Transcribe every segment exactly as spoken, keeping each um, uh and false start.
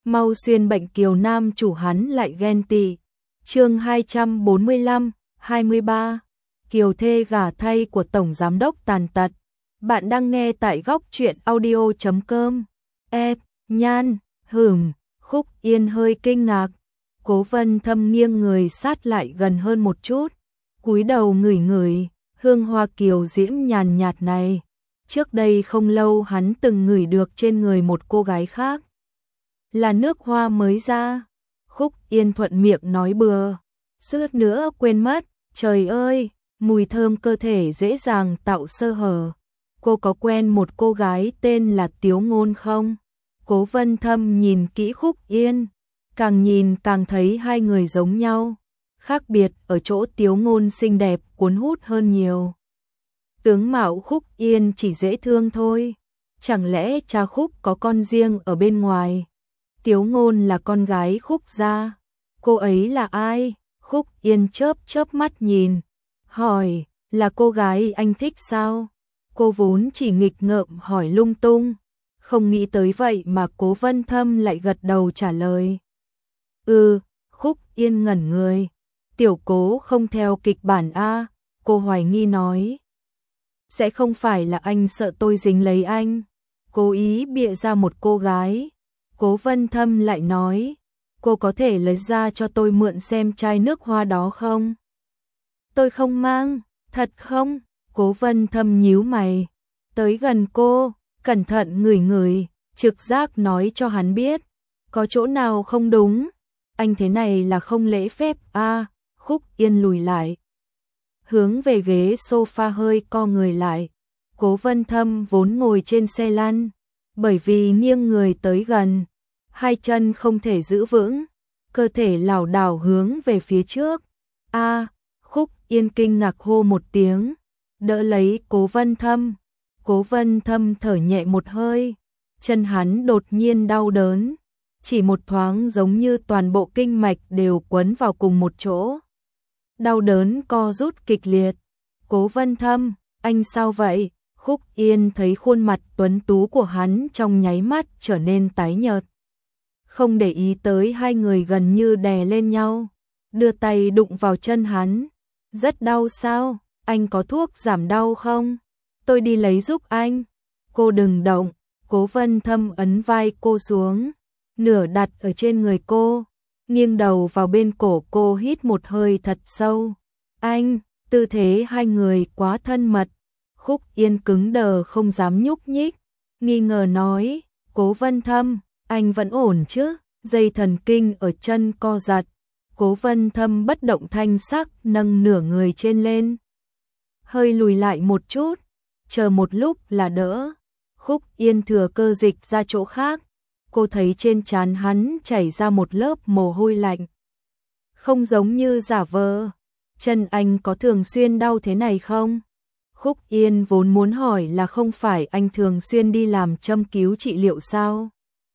mau xuyên bệnh kiều nam chủ hắn lại ghen tị. Chương hai trăm bốn mươi lăm, hai mươi ba. Kiều thê gả thay của tổng giám đốc tàn tật. Bạn đang nghe tại góc truyện audio chấm com. E, Nhan, hửm, Khúc Yên hơi kinh ngạc. Cố Vân Thâm nghiêng người sát lại gần hơn một chút, cúi đầu ngửi ngửi hương hoa kiều diễm nhàn nhạt này. Trước đây không lâu hắn từng ngửi được trên người một cô gái khác. Là nước hoa mới ra. Khúc Yên thuận miệng nói bừa, suýt nữa quên mất. Trời ơi, mùi thơm cơ thể dễ dàng tạo sơ hở. Cô có quen một cô gái tên là Tiếu Ngôn không? Cố Vân Thâm nhìn kỹ Khúc Yên, càng nhìn càng thấy hai người giống nhau. Khác biệt ở chỗ Tiếu Ngôn xinh đẹp cuốn hút hơn nhiều. Tướng mạo Khúc Yên chỉ dễ thương thôi. Chẳng lẽ cha Khúc có con riêng ở bên ngoài? Tiếu Ngôn là con gái Khúc gia. Cô ấy là ai? Khúc Yên chớp chớp mắt nhìn, hỏi, là cô gái anh thích sao? Cô vốn chỉ nghịch ngợm hỏi lung tung, không nghĩ tới vậy mà Cố Vân Thâm lại gật đầu trả lời. Ừ, Khúc Yên ngẩn người. Tiểu Cố không theo kịch bản a? Cô hoài nghi nói. Sẽ không phải là anh sợ tôi dính lấy anh, cố ý bịa ra một cô gái. Cố Vân Thâm lại nói, cô có thể lấy ra cho tôi mượn xem chai nước hoa đó không? Tôi không mang, thật không? Cố Vân Thâm nhíu mày, tới gần cô, cẩn thận ngửi ngửi, trực giác nói cho hắn biết, có chỗ nào không đúng. Anh thế này là không lễ phép a. À, Khúc Yên lùi lại, hướng về ghế sofa hơi co người lại. Cố Vân Thâm vốn ngồi trên xe lăn, bởi vì nghiêng người tới gần, hai chân không thể giữ vững, cơ thể lảo đảo hướng về phía trước. A, à, Khúc Yên kinh ngạc hô một tiếng, đỡ lấy Cố Vân Thâm. Cố Vân Thâm thở nhẹ một hơi, chân hắn đột nhiên đau đớn, chỉ một thoáng giống như toàn bộ kinh mạch đều quấn vào cùng một chỗ. Đau đớn co rút kịch liệt. Cố Vân Thâm, anh sao vậy? Khúc Yên thấy khuôn mặt tuấn tú của hắn trong nháy mắt trở nên tái nhợt. Không để ý tới hai người gần như đè lên nhau, đưa tay đụng vào chân hắn. Rất đau sao? Anh có thuốc giảm đau không? Tôi đi lấy giúp anh. Cô đừng động. Cố Vân Thâm ấn vai cô xuống, nửa đặt ở trên người cô, nghiêng đầu vào bên cổ cô hít một hơi thật sâu. Anh, tư thế hai người quá thân mật. Khúc Yên cứng đờ không dám nhúc nhích, nghi ngờ nói, Cố Vân Thâm, anh vẫn ổn chứ? Dây thần kinh ở chân co giật. Cố Vân Thâm bất động thanh sắc nâng nửa người trên lên, hơi lùi lại một chút, chờ một lúc là đỡ. Khúc Yên thừa cơ dịch ra chỗ khác, cô thấy trên trán hắn chảy ra một lớp mồ hôi lạnh. Không giống như giả vờ. Chân anh có thường xuyên đau thế này không? Khúc Yên vốn muốn hỏi là không phải anh thường xuyên đi làm châm cứu trị liệu sao?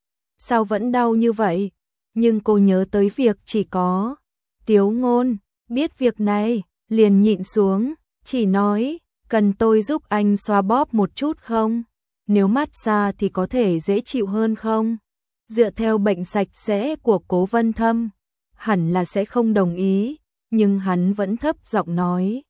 Sao vẫn đau như vậy? Nhưng cô nhớ tới việc chỉ có Tiếu Ngôn biết việc này, liền nhịn xuống, chỉ nói, cần tôi giúp anh xoa bóp một chút không? Nếu massage thì có thể dễ chịu hơn không? Dựa theo bệnh sạch sẽ của Cố Vân Thâm, hẳn là sẽ không đồng ý, nhưng hắn vẫn thấp giọng nói.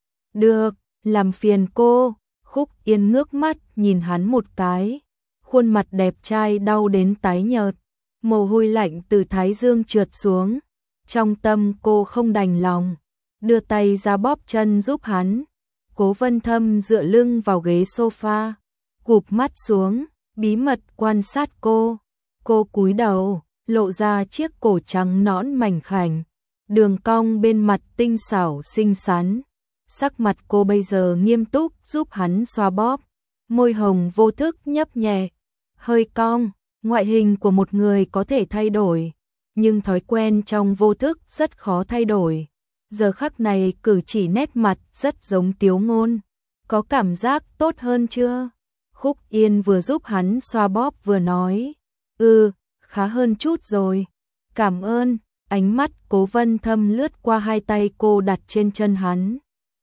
Được, làm phiền cô. Khúc Yên ngước mắt nhìn hắn một cái, khuôn mặt đẹp trai đau đến tái nhợt, mồ hôi lạnh từ thái dương trượt xuống. Trong tâm cô không đành lòng, đưa tay ra bóp chân giúp hắn. Cố Vân Thâm dựa lưng vào ghế sofa, cụp mắt xuống, bí mật quan sát cô. Cô cúi đầu, lộ ra chiếc cổ trắng nõn mảnh khảnh, đường cong bên mặt tinh xảo xinh xắn. Sắc mặt cô bây giờ nghiêm túc giúp hắn xoa bóp, môi hồng vô thức nhấp nhẹ, hơi cong. Ngoại hình của một người có thể thay đổi, nhưng thói quen trong vô thức rất khó thay đổi. Giờ khắc này cử chỉ nét mặt rất giống Tiếu Ngôn. Có cảm giác tốt hơn chưa? Khúc Yên vừa giúp hắn xoa bóp vừa nói. Ừ, khá hơn chút rồi. Cảm ơn. Ánh mắt Cố Vân Thâm lướt qua hai tay cô đặt trên chân hắn.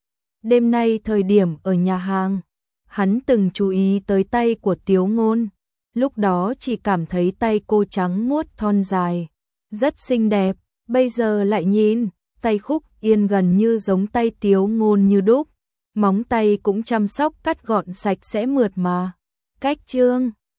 Đêm nay thời điểm ở nhà hàng, hắn từng chú ý tới tay của Tiếu Ngôn. lúc đó chỉ cảm thấy tay cô trắng muốt thon dài, rất xinh đẹp, bây giờ lại nhìn, tay Khúc Yên gần như giống tay Tiếu Ngôn như đúc, móng tay cũng chăm sóc cắt gọn sạch sẽ mượt mà. Cách Trương